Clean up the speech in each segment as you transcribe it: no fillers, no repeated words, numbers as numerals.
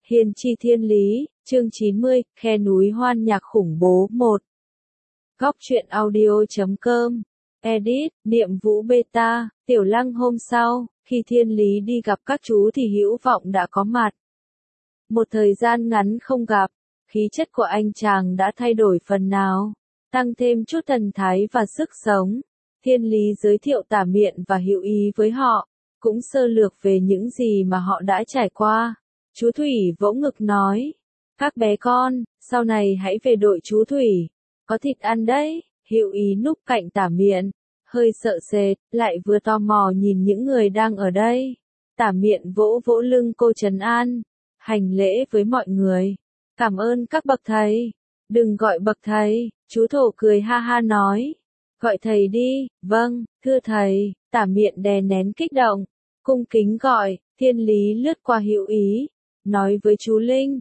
Hiền chi thiên lý, chương 90, khe núi hoan nhạc khủng bố 1. Góc truyện audio.com. Edit, Niệm Vũ Beta, Tiểu Lăng. Hôm sau, khi Thiên Lý đi gặp các chú thì Hữu Vọng đã có mặt. Một thời gian ngắn không gặp, khí chất của anh chàng đã thay đổi phần nào, tăng thêm chút thần thái và sức sống. Thiên Lý giới thiệu Tả Miện và Hữu Ý với họ, cũng sơ lược về những gì mà họ đã trải qua. Chú Thủy vỗ ngực nói, các bé con, sau này hãy về đội chú Thủy, có thịt ăn đấy. Hữu Ý núp cạnh Tả Miện, hơi sợ sệt, lại vừa tò mò nhìn những người đang ở đây. Tả Miện vỗ vỗ lưng cô trấn an, hành lễ với mọi người. Cảm ơn các bậc thầy. Đừng gọi bậc thầy, chú Thổ cười ha ha nói. Gọi thầy đi. Vâng, thưa thầy. Tả Miện đè nén kích động, cung kính gọi. Thiên Lý lướt qua Hữu Ý, nói với chú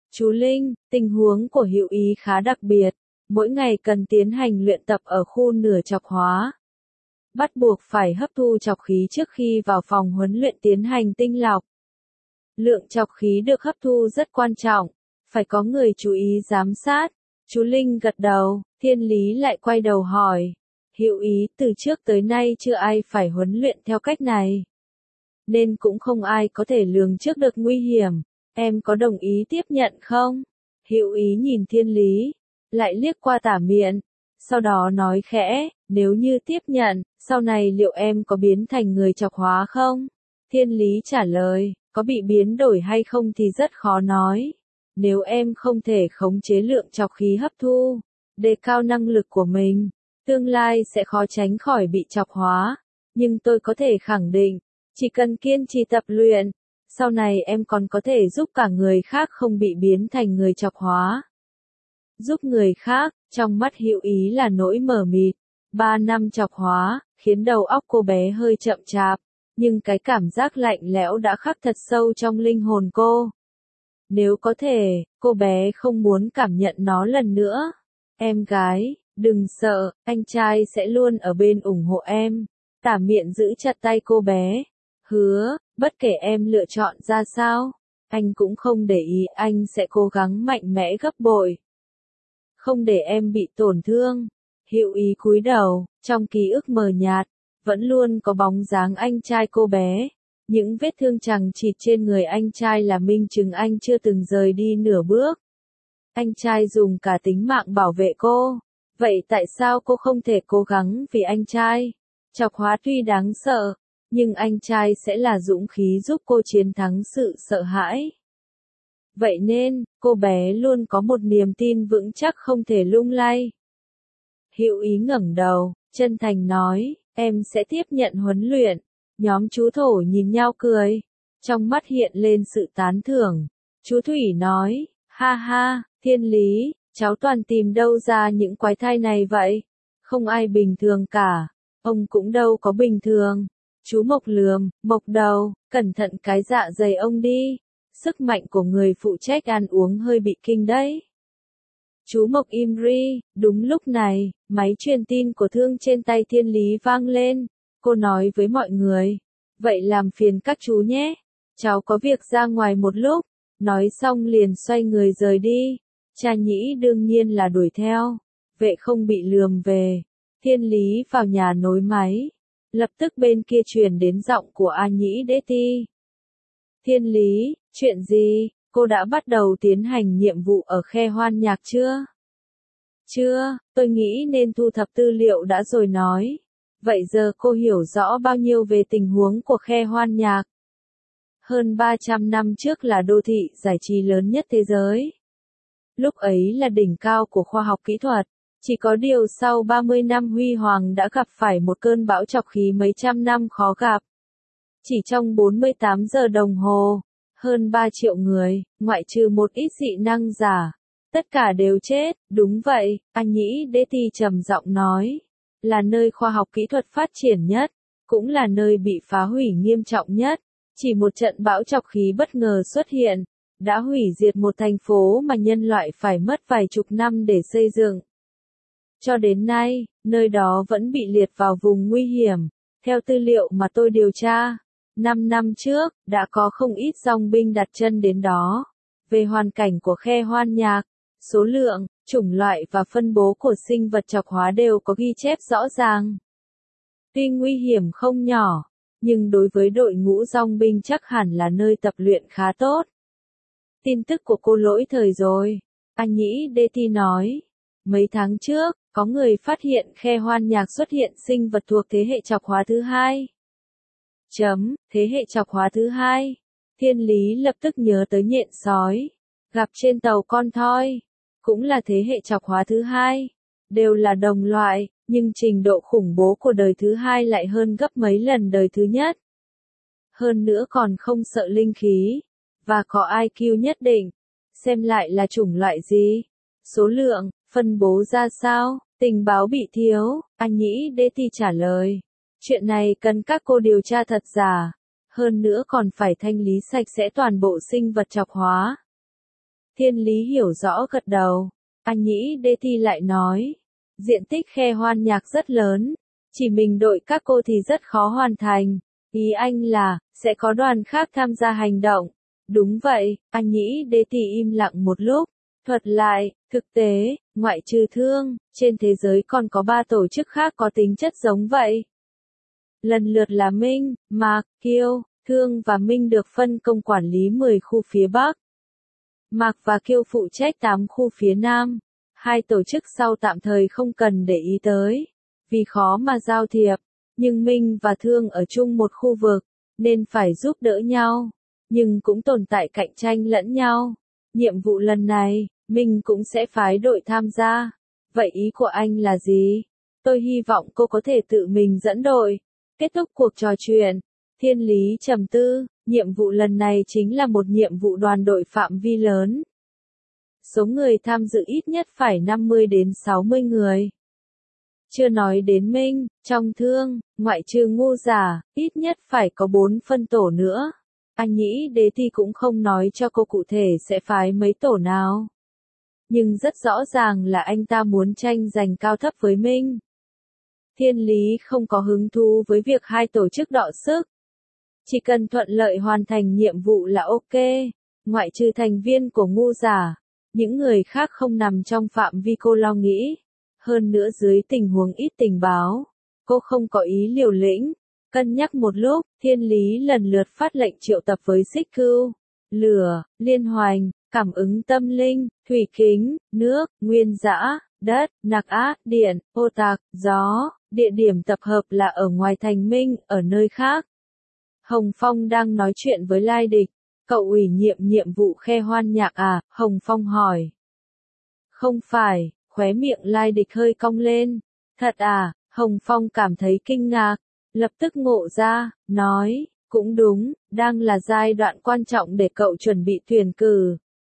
Linh, tình huống của Hữu Ý khá đặc biệt, mỗi ngày cần tiến hành luyện tập ở khu nửa chọc hóa. Bắt buộc phải hấp thu chọc khí trước khi vào phòng huấn luyện tiến hành tinh lọc. Lượng chọc khí được hấp thu rất quan trọng, phải có người chú ý giám sát. Chú Linh gật đầu. Thiên Lý lại quay đầu hỏi, Hữu Ý, từ trước tới nay chưa ai phải huấn luyện theo cách này, nên cũng không ai có thể lường trước được nguy hiểm. Em có đồng ý tiếp nhận không? Hữu Ý nhìn Thiên Lý, lại liếc qua Tả Miện, sau đó nói khẽ, nếu như tiếp nhận, sau này liệu em có biến thành người chọc hóa không? Thiên Lý trả lời, có bị biến đổi hay không thì rất khó nói. Nếu em không thể khống chế lượng chọc khí hấp thu, đề cao năng lực của mình, tương lai sẽ khó tránh khỏi bị chọc hóa. Nhưng tôi có thể khẳng định, chỉ cần kiên trì tập luyện, sau này em còn có thể giúp cả người khác không bị biến thành người chọc hóa. Giúp người khác, trong mắt Hữu Ý là nỗi mờ mịt. 3 năm chọc hóa, khiến đầu óc cô bé hơi chậm chạp, nhưng cái cảm giác lạnh lẽo đã khắc thật sâu trong linh hồn cô. Nếu có thể, cô bé không muốn cảm nhận nó lần nữa. Em gái, đừng sợ, anh trai sẽ luôn ở bên ủng hộ em. Tả Miện giữ chặt tay cô bé. Hứa, bất kể em lựa chọn ra sao, anh cũng không để ý, anh sẽ cố gắng mạnh mẽ gấp bội. Không để em bị tổn thương. Hữu Ý cúi đầu, trong ký ức mờ nhạt, vẫn luôn có bóng dáng anh trai cô bé. Những vết thương chằng chịt trên người anh trai là minh chứng anh chưa từng rời đi nửa bước. Anh trai dùng cả tính mạng bảo vệ cô. Vậy tại sao cô không thể cố gắng vì anh trai? Chọc hóa tuy đáng sợ, nhưng anh trai sẽ là dũng khí giúp cô chiến thắng sự sợ hãi. Vậy nên, cô bé luôn có một niềm tin vững chắc không thể lung lay. Hữu Ý ngẩng đầu, chân thành nói, em sẽ tiếp nhận huấn luyện. Nhóm chú Thổ nhìn nhau cười, trong mắt hiện lên sự tán thưởng. Chú Thủy nói, ha ha, Thiên Lý, cháu toàn tìm đâu ra những quái thai này vậy? Không ai bình thường cả, ông cũng đâu có bình thường. Chú Mộc lườm, Mộc đầu, cẩn thận cái dạ dày ông đi. Sức mạnh của người phụ trách ăn uống hơi bị kinh đấy. Chú Mộc im ri. Đúng lúc này, máy truyền tin của Thương trên tay Thiên Lý vang lên. Cô nói với mọi người, vậy làm phiền các chú nhé, cháu có việc ra ngoài một lúc. Nói xong liền xoay người rời đi. Cha Nhĩ đương nhiên là đuổi theo, vệ không bị lườm về. Thiên Lý vào nhà nối máy, lập tức bên kia truyền đến giọng của A Nhĩ Đế Ti. Thiên Lý, chuyện gì? Cô đã bắt đầu tiến hành nhiệm vụ ở khe hoan nhạc chưa? Chưa, tôi nghĩ nên thu thập tư liệu đã rồi nói. Vậy giờ cô hiểu rõ bao nhiêu về tình huống của khe hoan nhạc? Hơn 300 năm trước là đô thị giải trí lớn nhất thế giới. Lúc ấy là đỉnh cao của khoa học kỹ thuật. Chỉ có điều sau 30 năm huy hoàng đã gặp phải một cơn bão chọc khí mấy trăm năm khó gặp. Chỉ trong 48 giờ đồng hồ, hơn 3 triệu người, ngoại trừ một ít dị năng giả, tất cả đều chết. Đúng vậy, anh Nhĩ Đế Ti trầm giọng nói, là nơi khoa học kỹ thuật phát triển nhất, cũng là nơi bị phá hủy nghiêm trọng nhất. Chỉ một trận bão chọc khí bất ngờ xuất hiện, đã hủy diệt một thành phố mà nhân loại phải mất vài chục năm để xây dựng. Cho đến nay, nơi đó vẫn bị liệt vào vùng nguy hiểm. Theo tư liệu mà tôi điều tra, 5 năm trước, đã có không ít dòng binh đặt chân đến đó. Về hoàn cảnh của khe hoan nhạc, số lượng, chủng loại và phân bố của sinh vật chọc hóa đều có ghi chép rõ ràng. Tuy nguy hiểm không nhỏ, nhưng đối với đội ngũ dong binh chắc hẳn là nơi tập luyện khá tốt. Tin tức của cô lỗi thời rồi, anh Nhĩ Đê Ti nói. Mấy tháng trước, có người phát hiện khe hoan nhạc xuất hiện sinh vật thuộc thế hệ chọc hóa thứ hai. Thế hệ chọc hóa thứ hai. Thiên Lý lập tức nhớ tới nhện sói, gặp trên tàu con thoi, cũng là thế hệ chọc hóa thứ hai. Đều là đồng loại, nhưng trình độ khủng bố của đời thứ hai lại hơn gấp mấy lần đời thứ nhất. Hơn nữa còn không sợ linh khí, và có IQ nhất định. Xem lại là chủng loại gì? Số lượng, phân bố ra sao? Tình báo bị thiếu, anh Nhĩ Đê Ti trả lời. Chuyện này cần các cô điều tra thật giả. Hơn nữa còn phải thanh lý sạch sẽ toàn bộ sinh vật chọc hóa. Thiên Lý hiểu rõ gật đầu. Anh Nhĩ Đê Ti lại nói. Diện tích khe hoan nhạc rất lớn. Chỉ mình đội các cô thì rất khó hoàn thành. Ý anh là, sẽ có đoàn khác tham gia hành động. Đúng vậy, anh Nhĩ Đê Ti im lặng một lúc. Thuật lại, thực tế, ngoại trừ Thương, trên thế giới còn có 3 tổ chức khác có tính chất giống vậy. Lần lượt là Minh, Mạc, Kiêu, Thương và Minh được phân công quản lý 10 khu phía Bắc. Mạc và Kiêu phụ trách 8 khu phía Nam. Hai tổ chức sau tạm thời không cần để ý tới, vì khó mà giao thiệp, nhưng Minh và Thương ở chung một khu vực, nên phải giúp đỡ nhau, nhưng cũng tồn tại cạnh tranh lẫn nhau. Nhiệm vụ lần này, Minh cũng sẽ phái đội tham gia. Vậy ý của anh là gì? Tôi hy vọng cô có thể tự mình dẫn đội. Kết thúc cuộc trò chuyện, Thiên Lý trầm tư, nhiệm vụ lần này chính là một nhiệm vụ đoàn đội phạm vi lớn. Số người tham dự ít nhất phải 50 đến 60 người. Chưa nói đến Minh, trong Thương, ngoại trừ Ngu Giả, ít nhất phải có 4 phân tổ nữa. Anh Nhĩ Đế Ti cũng không nói cho cô cụ thể sẽ phái mấy tổ nào. Nhưng rất rõ ràng là anh ta muốn tranh giành cao thấp với Minh. Thiên Lý không có hứng thú với việc hai tổ chức đọ sức. Chỉ cần thuận lợi hoàn thành nhiệm vụ là ok, ngoại trừ thành viên của Ngu Giả. Những người khác không nằm trong phạm vi cô lo nghĩ. Hơn nữa dưới tình huống ít tình báo, cô không có ý liều lĩnh. Cân nhắc một lúc, Thiên Lý lần lượt phát lệnh triệu tập với xích cưu, lửa, liên hoành, cảm ứng tâm linh, thủy kính, nước, nguyên dã, đất, nặc ác, điện, ô tạc, gió. Địa điểm tập hợp là ở ngoài thành Minh, ở nơi khác. Hồng Phong đang nói chuyện với Lai Địch. Cậu ủy nhiệm nhiệm vụ khe hoan nhạc à? Hồng Phong hỏi. Không phải, khóe miệng Lai Địch hơi cong lên. Thật à? Hồng Phong cảm thấy kinh ngạc. Lập tức ngộ ra, nói, cũng đúng, đang là giai đoạn quan trọng để cậu chuẩn bị tuyển cử.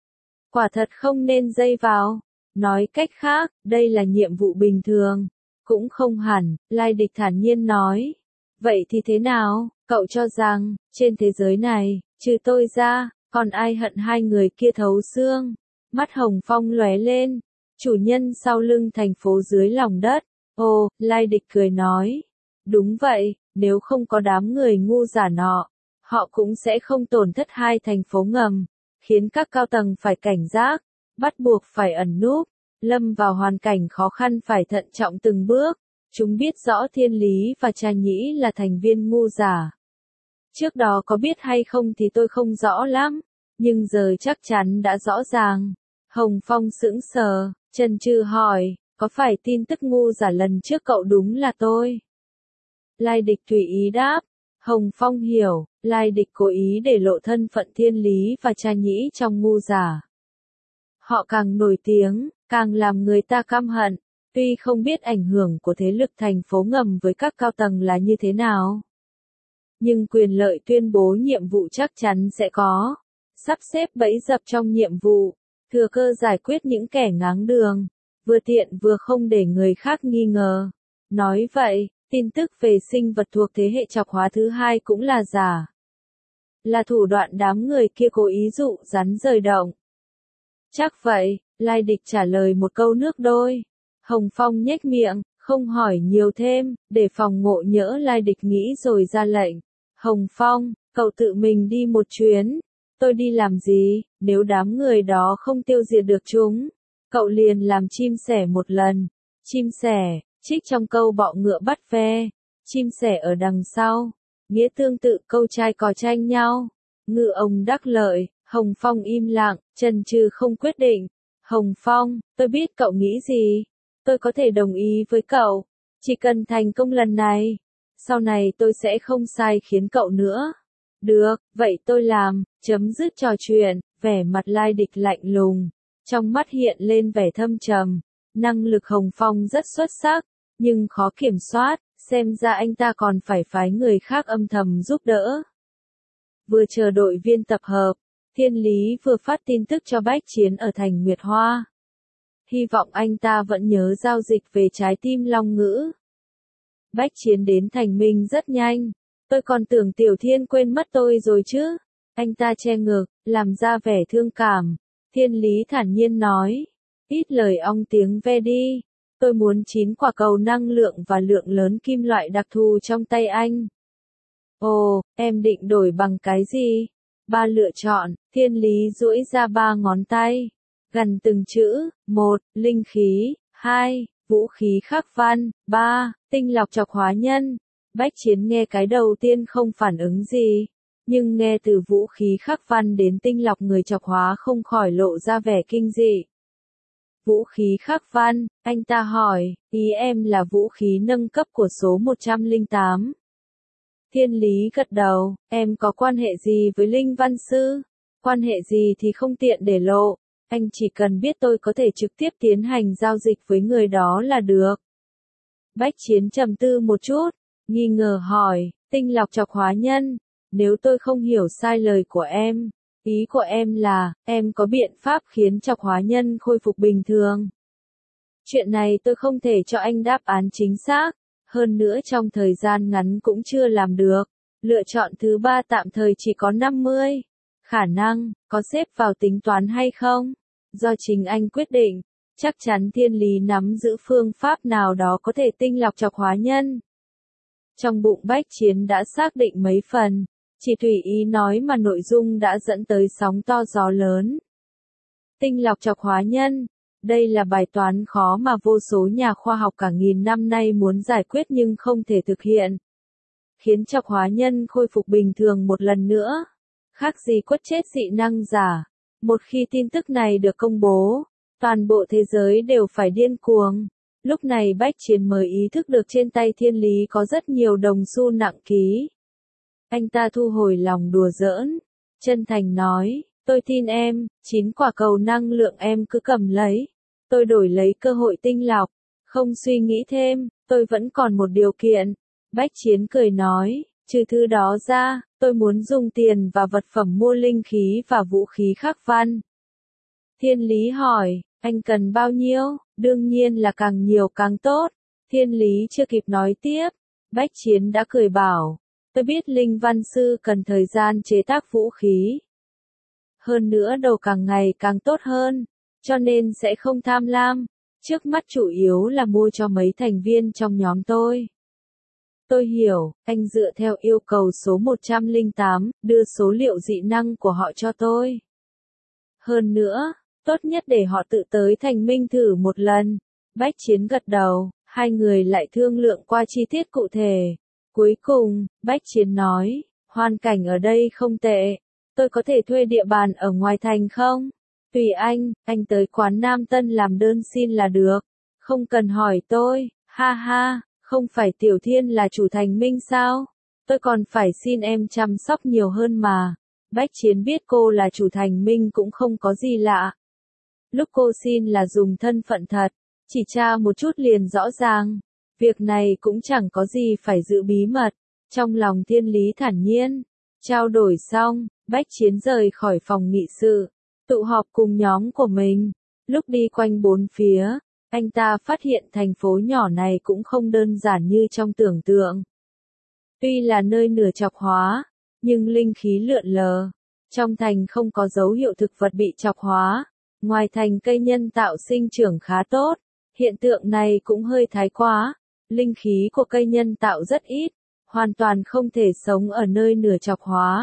Quả thật không nên dây vào. Nói cách khác, đây là nhiệm vụ bình thường. Cũng không hẳn, Lai Địch thản nhiên nói. Vậy thì thế nào, cậu cho rằng, trên thế giới này, trừ tôi ra, còn ai hận hai người kia thấu xương? Mắt Hồng Phong lóe lên. Chủ nhân sau lưng thành phố dưới lòng đất. Ồ, Lai Địch cười nói. Đúng vậy, nếu không có đám người ngu giả nọ, họ cũng sẽ không tổn thất hai thành phố ngầm, khiến các cao tầng phải cảnh giác, bắt buộc phải ẩn núp, lâm vào hoàn cảnh khó khăn phải thận trọng từng bước. Chúng biết rõ Thiên Lý và Cha Nhĩ là thành viên ngu giả. Trước đó có biết hay không thì tôi không rõ lắm, nhưng giờ chắc chắn đã rõ ràng. Hồng Phong sững sờ, chần chừ hỏi, có phải tin tức ngu giả lần trước cậu đúng là tôi? Lai Địch tùy ý đáp. Hồng Phong hiểu, Lai Địch cố ý để lộ thân phận Thiên Lý và Cha Nhĩ trong ngu giả. Họ càng nổi tiếng, càng làm người ta căm hận, tuy không biết ảnh hưởng của thế lực thành phố ngầm với các cao tầng là như thế nào. Nhưng quyền lợi tuyên bố nhiệm vụ chắc chắn sẽ có. Sắp xếp bẫy dập trong nhiệm vụ, thừa cơ giải quyết những kẻ ngáng đường, vừa tiện vừa không để người khác nghi ngờ. Nói vậy, tin tức về sinh vật thuộc thế hệ chọc hóa thứ hai cũng là giả. Là thủ đoạn đám người kia cố ý dụ rắn rời động. Chắc vậy, Lai Địch trả lời một câu nước đôi. Hồng Phong nhếch miệng, không hỏi nhiều thêm, để phòng ngộ nhỡ Lai Địch nghĩ rồi ra lệnh. Hồng Phong, cậu tự mình đi một chuyến. Tôi đi làm gì, nếu đám người đó không tiêu diệt được chúng, cậu liền làm chim sẻ một lần. Chim sẻ, trích trong câu bọ ngựa bắt ve, chim sẻ ở đằng sau, nghĩa tương tự câu trai cò tranh nhau. Ngư ông đắc lợi, Hồng Phong im lặng, chần chừ không quyết định. Hồng Phong, tôi biết cậu nghĩ gì, tôi có thể đồng ý với cậu, chỉ cần thành công lần này, sau này tôi sẽ không sai khiến cậu nữa. Được, vậy tôi làm, chấm dứt trò chuyện, vẻ mặt Lai Địch lạnh lùng, trong mắt hiện lên vẻ thâm trầm. Năng lực Hồng Phong rất xuất sắc, nhưng khó kiểm soát, xem ra anh ta còn phải phái người khác âm thầm giúp đỡ. Vừa chờ đội viên tập hợp, Thiên Lý vừa phát tin tức cho Bách Chiến ở thành Nguyệt Hoa. Hy vọng anh ta vẫn nhớ giao dịch về trái tim Long Ngữ. Bách Chiến đến thành Minh rất nhanh. Tôi còn tưởng Tiểu Thiên quên mất tôi rồi chứ. Anh ta che ngực, làm ra vẻ thương cảm. Thiên Lý thản nhiên nói. Ít lời ong tiếng ve đi. Tôi muốn 9 quả cầu năng lượng và lượng lớn kim loại đặc thù trong tay anh. Ồ, em định đổi bằng cái gì? 3 lựa chọn, Thiên Lý duỗi ra 3 ngón tay. Gần từng chữ, 1, linh khí, 2, vũ khí khắc văn, 3, tinh lọc chọc hóa nhân. Bách Chiến nghe cái đầu tiên không phản ứng gì, nhưng nghe từ vũ khí khắc văn đến tinh lọc người chọc hóa không khỏi lộ ra vẻ kinh dị. Vũ khí khắc văn, anh ta hỏi, ý em là vũ khí nâng cấp của số 108. Thiên Lý gật đầu, em có quan hệ gì với Linh Văn Sư? Quan hệ gì thì không tiện để lộ, anh chỉ cần biết tôi có thể trực tiếp tiến hành giao dịch với người đó là được. Bách Chiến trầm tư một chút, nghi ngờ hỏi, tinh lọc chọc hóa nhân, nếu tôi không hiểu sai lời của em, ý của em là, em có biện pháp khiến chọc hóa nhân khôi phục bình thường. Chuyện này tôi không thể cho anh đáp án chính xác, hơn nữa trong thời gian ngắn cũng chưa làm được. Lựa chọn thứ 3 tạm thời chỉ có 50. Khả năng, có xếp vào tính toán hay không? Do chính anh quyết định, chắc chắn Thiên Lý nắm giữ phương pháp nào đó có thể tinh lọc chọc hóa nhân. Trong bụng Bách Chiến đã xác định mấy phần, chỉ tùy ý nói mà nội dung đã dẫn tới sóng to gió lớn. Tinh lọc chọc hóa nhân, đây là bài toán khó mà vô số nhà khoa học cả nghìn năm nay muốn giải quyết nhưng không thể thực hiện. Khiến chọc hóa nhân khôi phục bình thường một lần nữa. Khác gì quất chết dị năng giả. Một khi tin tức này được công bố, toàn bộ thế giới đều phải điên cuồng. Lúc này Bách Chiến mới ý thức được trên tay Thiên Lý có rất nhiều đồng xu nặng ký. Anh ta thu hồi lòng đùa giỡn, chân thành nói, tôi tin em, 9 quả cầu năng lượng em cứ cầm lấy. Tôi đổi lấy cơ hội tinh lọc, không suy nghĩ thêm, tôi vẫn còn một điều kiện. Bách Chiến cười nói, trừ thứ đó ra, tôi muốn dùng tiền và vật phẩm mua linh khí và vũ khí khắc văn. Thiên Lý hỏi, anh cần bao nhiêu? Đương nhiên là càng nhiều càng tốt. Thiên Lý chưa kịp nói tiếp, Bách Chiến đã cười bảo, tôi biết Linh Văn Sư cần thời gian chế tác vũ khí. Hơn nữa đầu càng ngày càng tốt hơn, cho nên sẽ không tham lam. Trước mắt chủ yếu là mua cho mấy thành viên trong nhóm tôi. Tôi hiểu, anh dựa theo yêu cầu số 108, đưa số liệu dị năng của họ cho tôi. Hơn nữa, tốt nhất để họ tự tới thành Minh thử một lần. Bách Chiến gật đầu, hai người lại thương lượng qua chi tiết cụ thể. Cuối cùng, Bách Chiến nói, hoàn cảnh ở đây không tệ. Tôi có thể thuê địa bàn ở ngoài thành không? Tùy anh tới quán Nam Tân làm đơn xin là được. Không cần hỏi tôi, ha ha, không phải Tiểu Thiên là chủ thành Minh sao? Tôi còn phải xin em chăm sóc nhiều hơn mà. Bách Chiến biết cô là chủ thành Minh cũng không có gì lạ. Lúc cô xin là dùng thân phận thật, chỉ tra một chút liền rõ ràng. Việc này cũng chẳng có gì phải giữ bí mật. Trong lòng Thiên Lý thản nhiên, trao đổi xong, Bách Chiến rời khỏi phòng nghị sự, tụ họp cùng nhóm của mình. Lúc đi quanh bốn phía, anh ta phát hiện thành phố nhỏ này cũng không đơn giản như trong tưởng tượng. Tuy là nơi nửa chọc hóa, nhưng linh khí lượn lờ. Trong thành không có dấu hiệu thực vật bị chọc hóa. Ngoài thành cây nhân tạo sinh trưởng khá tốt. Hiện tượng này cũng hơi thái quá. Linh khí của cây nhân tạo rất ít, hoàn toàn không thể sống ở nơi nửa chọc hóa.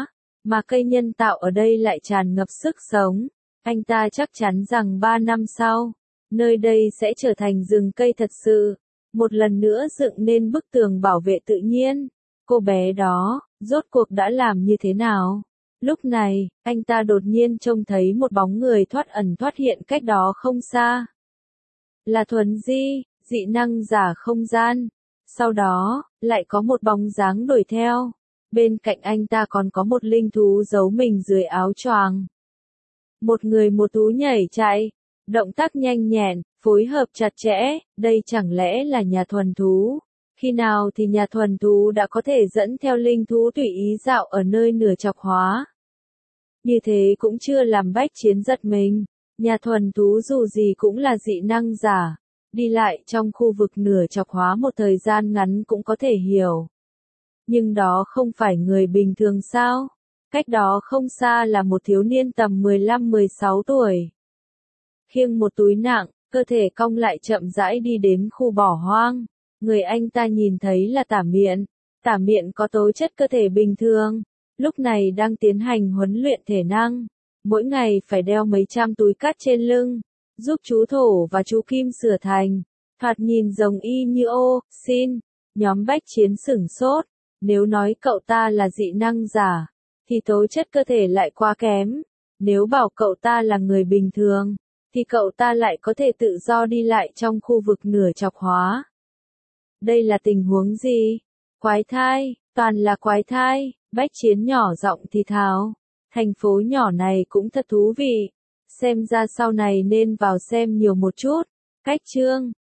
mà cây nhân tạo ở đây lại tràn ngập sức sống. Anh ta chắc chắn rằng 3 năm sau, nơi đây sẽ trở thành rừng cây thật sự, một lần nữa dựng nên bức tường bảo vệ tự nhiên. Cô bé đó, rốt cuộc đã làm như thế nào? Lúc này, anh ta đột nhiên trông thấy một bóng người thoát ẩn thoát hiện cách đó không xa. Là Thuấn Di, dị năng giả không gian. Sau đó, lại có một bóng dáng đuổi theo. Bên cạnh anh ta còn có một linh thú giấu mình dưới áo choàng. Một người một thú nhảy chạy, động tác nhanh nhẹn, phối hợp chặt chẽ, đây chẳng lẽ là nhà thuần thú? Khi nào thì nhà thuần thú đã có thể dẫn theo linh thú tùy ý dạo ở nơi nửa chọc hóa? Như thế cũng chưa làm Bách Chiến giật mình, nhà thuần thú dù gì cũng là dị năng giả, đi lại trong khu vực nửa chọc hóa một thời gian ngắn cũng có thể hiểu. Nhưng đó không phải người bình thường sao? Cách đó không xa là một thiếu niên tầm 15-16 tuổi. Khiêng một túi nặng, cơ thể cong lại chậm rãi đi đến khu bỏ hoang. Người anh ta nhìn thấy là Tả Miện. Tả Miện có tố chất cơ thể bình thường, lúc này đang tiến hành huấn luyện thể năng. Mỗi ngày phải đeo mấy trăm túi cát trên lưng, giúp chú Thổ và chú Kim sửa thành. Thoạt nhìn giống y như ô, xin. Nhóm Bách Chiến sửng sốt. Nếu nói cậu ta là dị năng giả, thì tố chất cơ thể lại quá kém. Nếu bảo cậu ta là người bình thường, thì cậu ta lại có thể tự do đi lại trong khu vực nửa chọc hóa. Đây là tình huống gì? Quái thai, toàn là quái thai. Bách Chiến nhỏ giọng thì thào. Thành phố nhỏ này cũng thật thú vị. Xem ra sau này nên vào xem nhiều một chút. Cách chương